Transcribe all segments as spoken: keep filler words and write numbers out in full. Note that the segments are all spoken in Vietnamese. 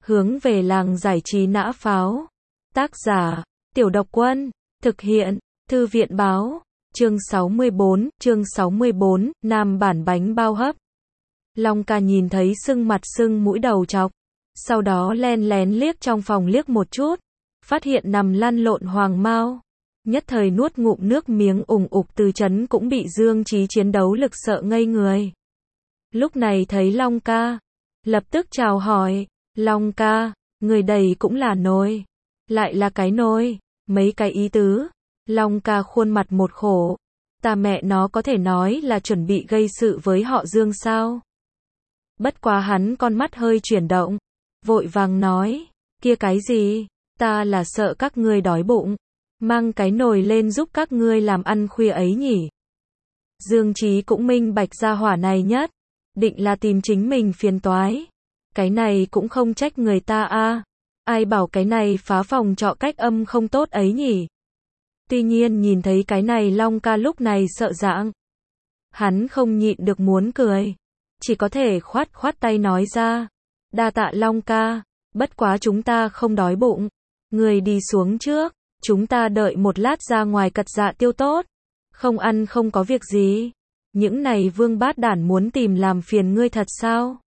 Hướng về làng giải trí nã pháo. Tác giả, Tiểu Độc Quân. Thực hiện, Thư viện báo. Chương sáu mươi bốn, chương sáu mươi bốn, nam bản bánh bao hấp. Long ca nhìn thấy sưng mặt sưng mũi đầu chọc. Sau đó len lén liếc trong phòng liếc một chút. Phát hiện nằm lăn lộn Hoàng Mao. Nhất thời nuốt ngụm nước miếng ủng ục từ chấn cũng bị Dương Chí chiến đấu lực sợ ngây người. Lúc này thấy Long ca. Lập tức chào hỏi. Long ca, người đầy cũng là nồi. Lại là cái nồi. Mấy cái ý tứ. Long ca khuôn mặt một khổ. Ta mẹ nó có thể nói là chuẩn bị gây sự với họ Dương sao? Bất quá hắn con mắt hơi chuyển động. Vội vàng nói. Kia cái gì? Ta là sợ các ngươi đói bụng. Mang cái nồi lên giúp các ngươi làm ăn khuya ấy nhỉ? Dương Chí cũng minh bạch ra hỏa này nhất. Định là tìm chính mình phiền toái. Cái này cũng không trách người ta a. Ai bảo cái này phá phòng trọ cách âm không tốt ấy nhỉ? Tuy nhiên nhìn thấy cái này Long ca lúc này sợ rạng. Hắn không nhịn được muốn cười. Chỉ có thể khoát khoát tay nói ra. Đa tạ Long ca, bất quá chúng ta không đói bụng. Người đi xuống trước, chúng ta đợi một lát ra ngoài cật dạ tiêu tốt. Không ăn không có việc gì. Những này vương bát đản muốn tìm làm phiền ngươi thật sao?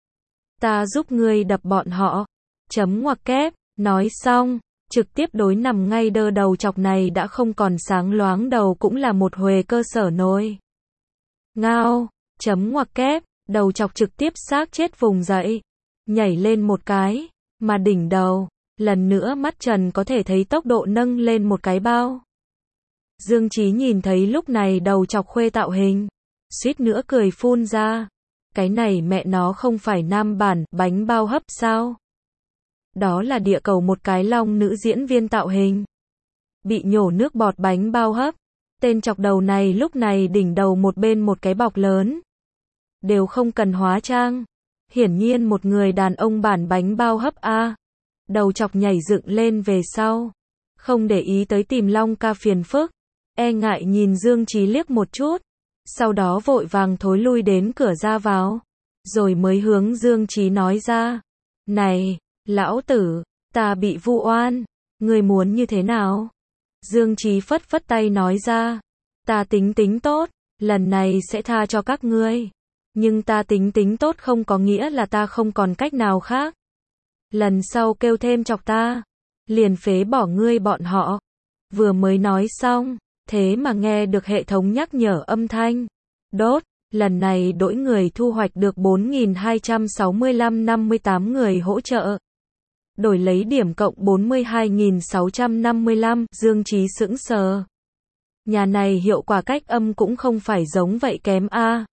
Ta giúp ngươi đập bọn họ. Chấm ngoặc kép, nói xong, trực tiếp đối nằm ngay đơ đầu chọc này đã không còn sáng loáng đầu cũng là một huề cơ sở nồi. Ngao, chấm ngoặc kép, đầu chọc trực tiếp xác chết vùng dậy. Nhảy lên một cái, mà đỉnh đầu, lần nữa mắt trần có thể thấy tốc độ nâng lên một cái bao. Dương Chí nhìn thấy lúc này đầu chọc khuê tạo hình, suýt nữa cười phun ra. Cái này mẹ nó không phải nam bản bánh bao hấp sao? Đó là địa cầu một cái long nữ diễn viên tạo hình. Bị nhổ nước bọt bánh bao hấp. Tên chọc đầu này lúc này đỉnh đầu một bên một cái bọc lớn. Đều không cần hóa trang. Hiển nhiên một người đàn ông bản bánh bao hấp a. Đầu chọc nhảy dựng lên về sau. Không để ý tới tìm Long ca phiền phức. E ngại nhìn Dương Chí liếc một chút. Sau đó vội vàng thối lui đến cửa ra vào. Rồi mới hướng Dương Chí nói ra. Này, lão tử, ta bị vu oan. Ngươi muốn như thế nào? Dương Chí phất phất tay nói ra. Ta tính tính tốt, lần này sẽ tha cho các ngươi. Nhưng ta tính tính tốt không có nghĩa là ta không còn cách nào khác. Lần sau kêu thêm chọc ta, liền phế bỏ ngươi bọn họ. Vừa mới nói xong, thế mà nghe được hệ thống nhắc nhở âm thanh. Đốt, lần này đổi người thu hoạch được bốn nghìn hai trăm sáu mươi lăm năm mươi tám người hỗ trợ. Đổi lấy điểm cộng bốn mươi hai nghìn sáu trăm năm mươi lăm, Dương Chí sững sờ. Nhà này hiệu quả cách âm cũng không phải giống vậy kém a.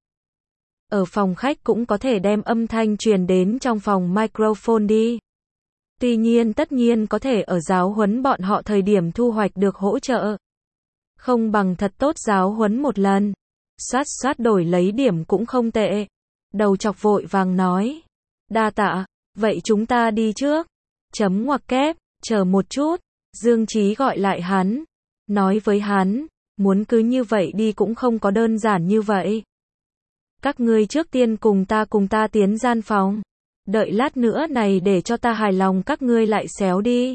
Ở phòng khách cũng có thể đem âm thanh truyền đến trong phòng microphone đi. Tuy nhiên tất nhiên có thể ở giáo huấn bọn họ thời điểm thu hoạch được hỗ trợ. Không bằng thật tốt giáo huấn một lần. Xoát xoát đổi lấy điểm cũng không tệ. Đầu chọc vội vàng nói. Đa tạ, vậy chúng ta đi trước. Chấm ngoặc kép, chờ một chút. Dương Chí gọi lại hắn. Nói với hắn, muốn cứ như vậy đi cũng không có đơn giản như vậy. Các ngươi trước tiên cùng ta cùng ta tiến gian phòng. Đợi lát nữa này để cho ta hài lòng các ngươi lại xéo đi.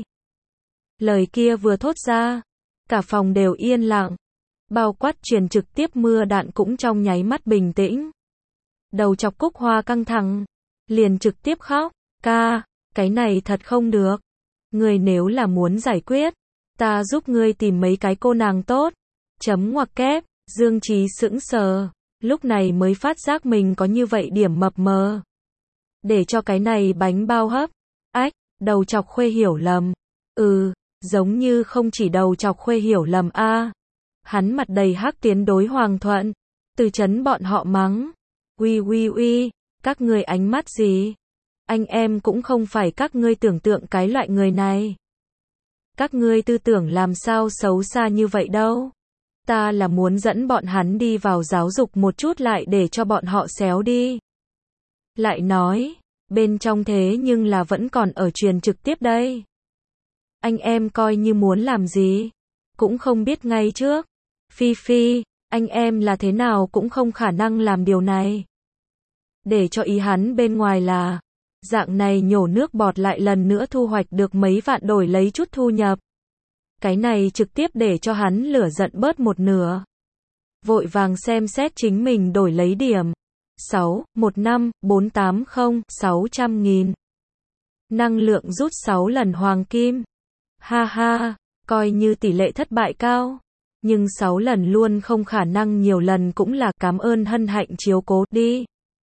Lời kia vừa thốt ra, cả phòng đều yên lặng. Bao quát truyền trực tiếp mưa đạn cũng trong nháy mắt bình tĩnh. Đầu chọc Cúc Hoa căng thẳng, liền trực tiếp khóc. Ca, cái này thật không được. Ngươi nếu là muốn giải quyết, ta giúp ngươi tìm mấy cái cô nàng tốt. Chấm ngoặc kép, Dương Chí sững sờ. Lúc này mới phát giác mình có như vậy điểm mập mờ. Để cho cái này bánh bao hấp. Ách, đầu chọc Khuê hiểu lầm. Ừ, giống như không chỉ đầu chọc Khuê hiểu lầm a. À. Hắn mặt đầy hắc tiến đối Hoàng Thuận. Từ chấn bọn họ mắng. Uy uy uy, các ngươi ánh mắt gì? Anh em cũng không phải các ngươi tưởng tượng cái loại người này. Các ngươi tư tưởng làm sao xấu xa như vậy đâu. Ta là muốn dẫn bọn hắn đi vào giáo dục một chút lại để cho bọn họ xéo đi. Lại nói, bên trong thế nhưng là vẫn còn ở truyền trực tiếp đây. Anh em coi như muốn làm gì, cũng không biết ngay trước. Phi phi, anh em là thế nào cũng không khả năng làm điều này. Để cho ý hắn bên ngoài là, Dạng này nhổ nước bọt lại lần nữa thu hoạch được mấy vạn đổi lấy chút thu nhập. Cái này trực tiếp để cho hắn lửa giận bớt một nửa. Vội vàng xem xét chính mình đổi lấy điểm. sáu, một năm, bốn tám không, sáu trăm nghìn. Năng lượng rút sáu lần hoàng kim. Ha ha, coi như tỷ lệ thất bại cao. Nhưng sáu lần luôn không khả năng nhiều lần cũng là cảm ơn hân hạnh chiếu cố đi.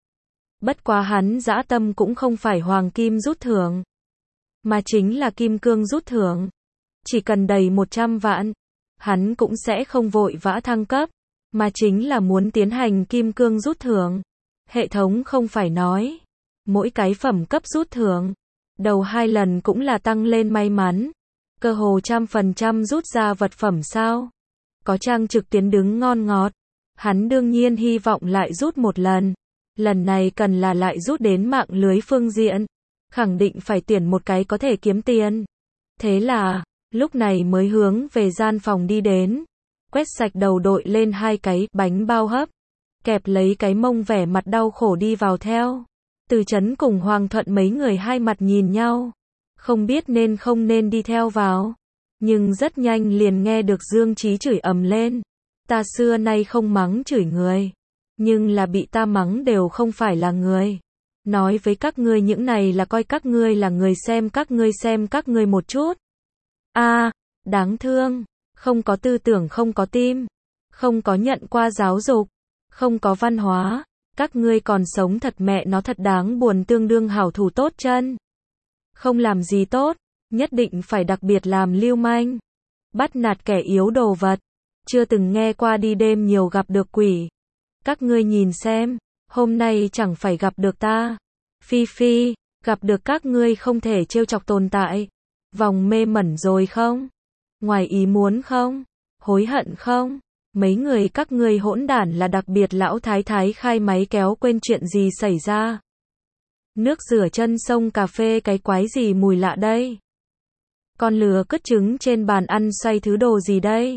Bất quá hắn dã tâm cũng không phải hoàng kim rút thưởng, mà chính là kim cương rút thưởng. Chỉ cần đầy một trăm vạn, hắn cũng sẽ không vội vã thăng cấp, mà chính là muốn tiến hành kim cương rút thưởng. Hệ thống không phải nói, mỗi cái phẩm cấp rút thưởng, đầu hai lần cũng là tăng lên may mắn, cơ hồ trăm phần trăm rút ra vật phẩm sao? Có trang trực tiến đứng ngon ngọt, hắn đương nhiên hy vọng lại rút một lần. Lần này cần là lại rút đến mạng lưới phương diện, khẳng định phải tuyển một cái có thể kiếm tiền. Thế là, lúc này mới hướng về gian phòng đi đến, quét sạch đầu đội lên hai cái bánh bao hấp, kẹp lấy cái mông vẻ mặt đau khổ đi vào theo. Từ Chấn cùng Hoàng Thuận mấy người hai mặt nhìn nhau, không biết nên không nên đi theo vào. Nhưng rất nhanh liền nghe được Dương Chí chửi ầm lên. Ta xưa nay không mắng chửi người, nhưng là bị ta mắng đều không phải là người. Nói với các ngươi những này là coi các ngươi là người xem các ngươi xem các ngươi một chút. A, à, đáng thương, không có tư tưởng không có tim, không có nhận qua giáo dục, không có văn hóa, các ngươi còn sống thật mẹ nó thật đáng buồn tương đương hảo thủ tốt chân. Không làm gì tốt, nhất định phải đặc biệt làm lưu manh, bắt nạt kẻ yếu đồ vật, chưa từng nghe qua đi đêm nhiều gặp được quỷ. Các ngươi nhìn xem, hôm nay chẳng phải gặp được ta. Phi Phi, gặp được các ngươi không thể trêu chọc tồn tại. Vòng mê mẩn rồi không? Ngoài ý muốn không? Hối hận không? Mấy người các ngươi hỗn đản là đặc biệt lão thái thái khai máy kéo quên chuyện gì xảy ra. Nước rửa chân sông cà phê cái quái gì mùi lạ đây? Con lừa cất trứng trên bàn ăn xoay thứ đồ gì đây?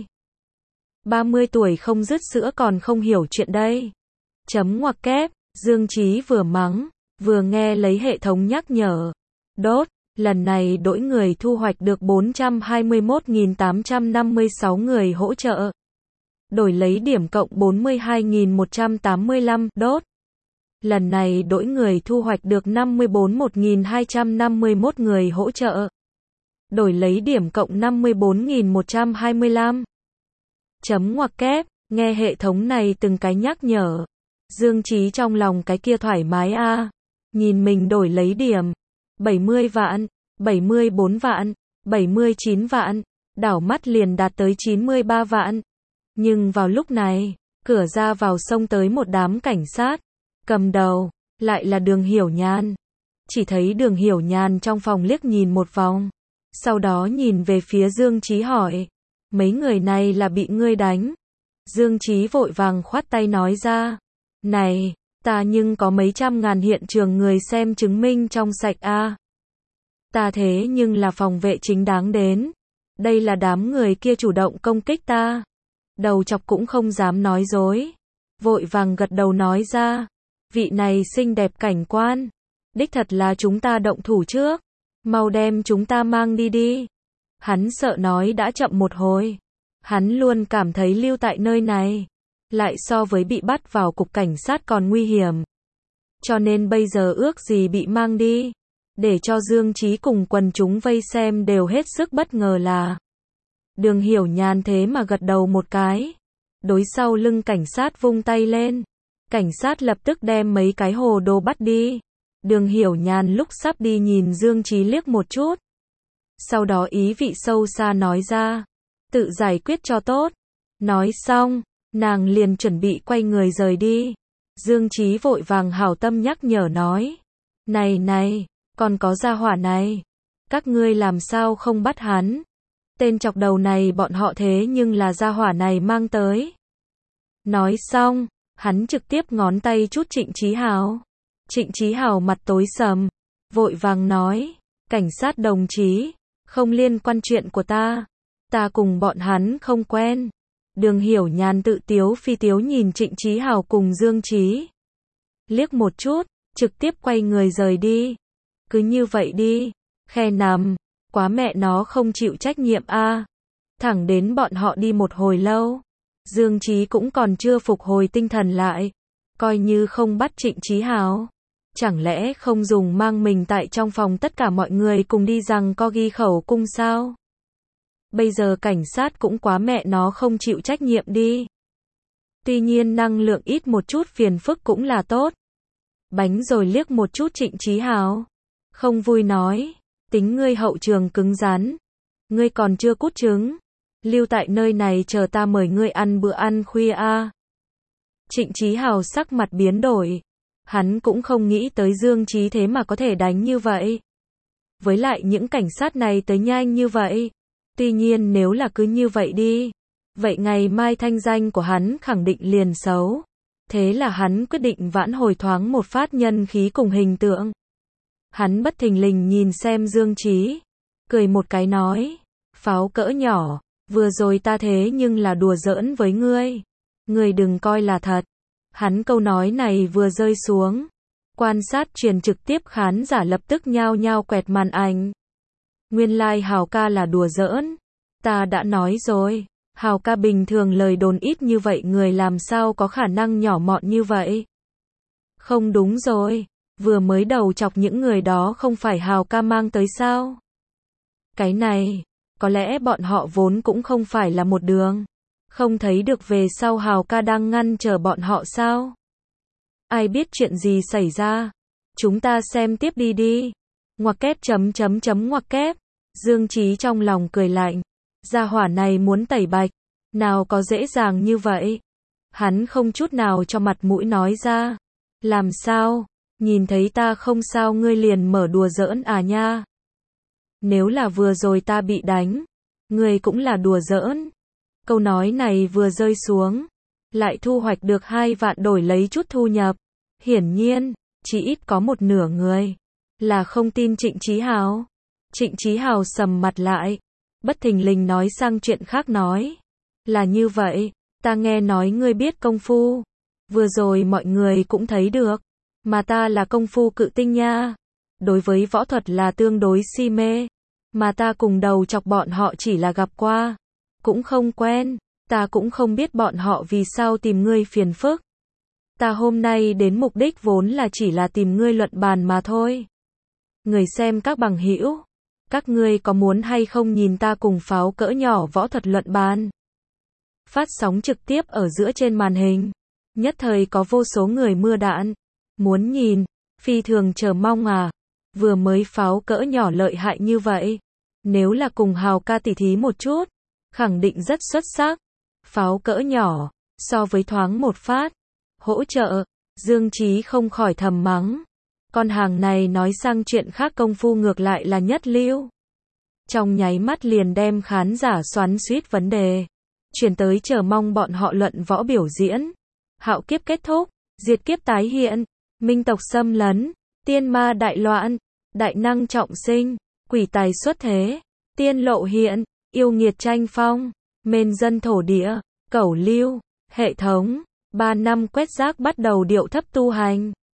ba mươi tuổi không dứt sữa còn không hiểu chuyện đây. Chấm ngoặc kép, Dương Chí vừa mắng, vừa nghe lấy hệ thống nhắc nhở. Đốt, lần này đổi người thu hoạch được bốn trăm hai mươi mốt nghìn tám trăm năm mươi sáu người hỗ trợ. Đổi lấy điểm cộng bốn mươi hai nghìn một trăm tám mươi lăm, đốt. Lần này đổi người thu hoạch được năm mươi bốn nghìn hai trăm năm mươi mốt người hỗ trợ. Đổi lấy điểm cộng năm mươi bốn nghìn một trăm hai mươi lăm. Chấm ngoặc kép, nghe hệ thống này từng cái nhắc nhở. Dương Chí trong lòng cái kia thoải mái a, à. Nhìn mình đổi lấy điểm. bảy mươi vạn, bảy mươi bốn vạn, bảy mươi chín vạn, đảo mắt liền đạt tới chín mươi ba vạn. Nhưng vào lúc này, cửa ra vào xông tới một đám cảnh sát. Cầm đầu, lại là Đường Hiểu Nhan. Chỉ thấy Đường Hiểu Nhan trong phòng liếc nhìn một vòng. Sau đó nhìn về phía Dương Chí hỏi. Mấy người này là bị ngươi đánh. Dương Chí vội vàng khoát tay nói ra. Này, ta nhưng có mấy trăm ngàn hiện trường người xem chứng minh trong sạch a. À. Ta thế nhưng là phòng vệ chính đáng đến. Đây là đám người kia chủ động công kích ta. Đầu chọc cũng không dám nói dối. Vội vàng gật đầu nói ra. Vị này xinh đẹp cảnh quan. Đích thật là chúng ta động thủ trước. Mau đem chúng ta mang đi đi. Hắn sợ nói đã chậm một hồi. Hắn luôn cảm thấy lưu tại nơi này lại so với bị bắt vào cục cảnh sát còn nguy hiểm. Cho nên bây giờ ước gì bị mang đi. Để cho Dương Chí cùng quần chúng vây xem đều hết sức bất ngờ là. Đường Hiểu Nhan thế mà gật đầu một cái. Đối sau lưng cảnh sát vung tay lên. Cảnh sát lập tức đem mấy cái hồ đồ bắt đi. Đường Hiểu Nhan lúc sắp đi nhìn Dương Chí liếc một chút. Sau đó ý vị sâu xa nói ra. Tự giải quyết cho tốt. Nói xong, nàng liền chuẩn bị quay người rời đi. Dương Chí vội vàng hảo tâm nhắc nhở nói. Này này, còn có gia hỏa này. Các ngươi làm sao không bắt hắn? Tên chọc đầu này bọn họ thế nhưng là gia hỏa này mang tới. Nói xong, hắn trực tiếp ngón tay chút Trịnh Chí Hào. Trịnh Chí Hào mặt tối sầm, vội vàng nói. Cảnh sát đồng chí, không liên quan chuyện của ta. Ta cùng bọn hắn không quen. Đường Hiểu Nhan tự tiếu phi tiếu nhìn Trịnh Chí Hào cùng Dương Chí liếc một chút, trực tiếp quay người rời đi. Cứ như vậy đi. Khe nằm. Quá mẹ nó không chịu trách nhiệm a. Thẳng đến bọn họ đi một hồi lâu. Dương Chí cũng còn chưa phục hồi tinh thần lại. Coi như không bắt Trịnh Chí Hào. Chẳng lẽ không dùng mang mình tại trong phòng tất cả mọi người cùng đi rằng co ghi khẩu cung sao? Bây giờ cảnh sát cũng quá mẹ nó không chịu trách nhiệm đi. Tuy nhiên năng lượng ít một chút phiền phức cũng là tốt. Bánh rồi liếc một chút Trịnh Chí Hào. Không vui nói, tính ngươi hậu trường cứng rắn. Ngươi còn chưa cút trứng. Lưu tại nơi này chờ ta mời ngươi ăn bữa ăn khuya a. Trịnh Chí Hào sắc mặt biến đổi. Hắn cũng không nghĩ tới Dương Chí thế mà có thể đánh như vậy. Với lại những cảnh sát này tới nhanh như vậy. Tuy nhiên nếu là cứ như vậy đi, vậy ngày mai thanh danh của hắn khẳng định liền xấu. Thế là hắn quyết định vãn hồi thoáng một phát nhân khí cùng hình tượng. Hắn bất thình lình nhìn xem Dương Chí, cười một cái nói, pháo cỡ nhỏ, vừa rồi ta thế nhưng là đùa giỡn với ngươi. Ngươi đừng coi là thật. Hắn câu nói này vừa rơi xuống, quan sát truyền trực tiếp khán giả lập tức nhao nhao quẹt màn ảnh. Nguyên lai like Hào ca là đùa giỡn. Ta đã nói rồi, Hào ca bình thường lời đồn ít như vậy người làm sao có khả năng nhỏ mọn như vậy. Không đúng rồi, vừa mới đầu chọc những người đó không phải Hào ca mang tới sao? Cái này, có lẽ bọn họ vốn cũng không phải là một đường. Không thấy được về sau Hào ca đang ngăn chờ bọn họ sao? Ai biết chuyện gì xảy ra? Chúng ta xem tiếp đi đi. Ngoặc kép chấm chấm chấm ngoặc kép. Dương Chí trong lòng cười lạnh. Gia hỏa này muốn tẩy bạch. Nào có dễ dàng như vậy. Hắn không chút nào cho mặt mũi nói ra. Làm sao? Nhìn thấy ta không sao ngươi liền mở đùa giỡn à nha. Nếu là vừa rồi ta bị đánh, ngươi cũng là đùa giỡn. Câu nói này vừa rơi xuống, lại thu hoạch được hai vạn đổi lấy chút thu nhập. Hiển nhiên, chỉ ít có một nửa người là không tin Trịnh Chí Hào. Trịnh Chí Hào sầm mặt lại, bất thình lình nói sang chuyện khác nói. Là như vậy, ta nghe nói ngươi biết công phu. Vừa rồi mọi người cũng thấy được, mà ta là công phu cự tinh nha. Đối với võ thuật là tương đối si mê, mà ta cùng đầu chọc bọn họ chỉ là gặp qua, cũng không quen, ta cũng không biết bọn họ vì sao tìm ngươi phiền phức. Ta hôm nay đến mục đích vốn là chỉ là tìm ngươi luận bàn mà thôi. Người xem các bằng hữu, các ngươi có muốn hay không nhìn ta cùng pháo cỡ nhỏ võ thuật luận bàn? Phát sóng trực tiếp ở giữa trên màn hình, nhất thời có vô số người mưa đạn. Muốn nhìn, phi thường chờ mong à. Vừa mới pháo cỡ nhỏ lợi hại như vậy, nếu là cùng Hào ca tỉ thí một chút, khẳng định rất xuất sắc. Pháo cỡ nhỏ, so với thoáng một phát, hỗ trợ, Dương Chí không khỏi thầm mắng. Con hàng này nói sang chuyện khác công phu ngược lại là nhất lưu. Trong nháy mắt liền đem khán giả xoắn xuýt vấn đề, chuyển tới chờ mong bọn họ luận võ biểu diễn. Hạo kiếp kết thúc, diệt kiếp tái hiện, minh tộc xâm lấn, tiên ma đại loạn, đại năng trọng sinh, quỷ tài xuất thế, tiên lộ hiện, yêu nghiệt tranh phong, mên dân thổ địa, cẩu lưu, hệ thống, ba năm quét rác bắt đầu điệu thấp tu hành.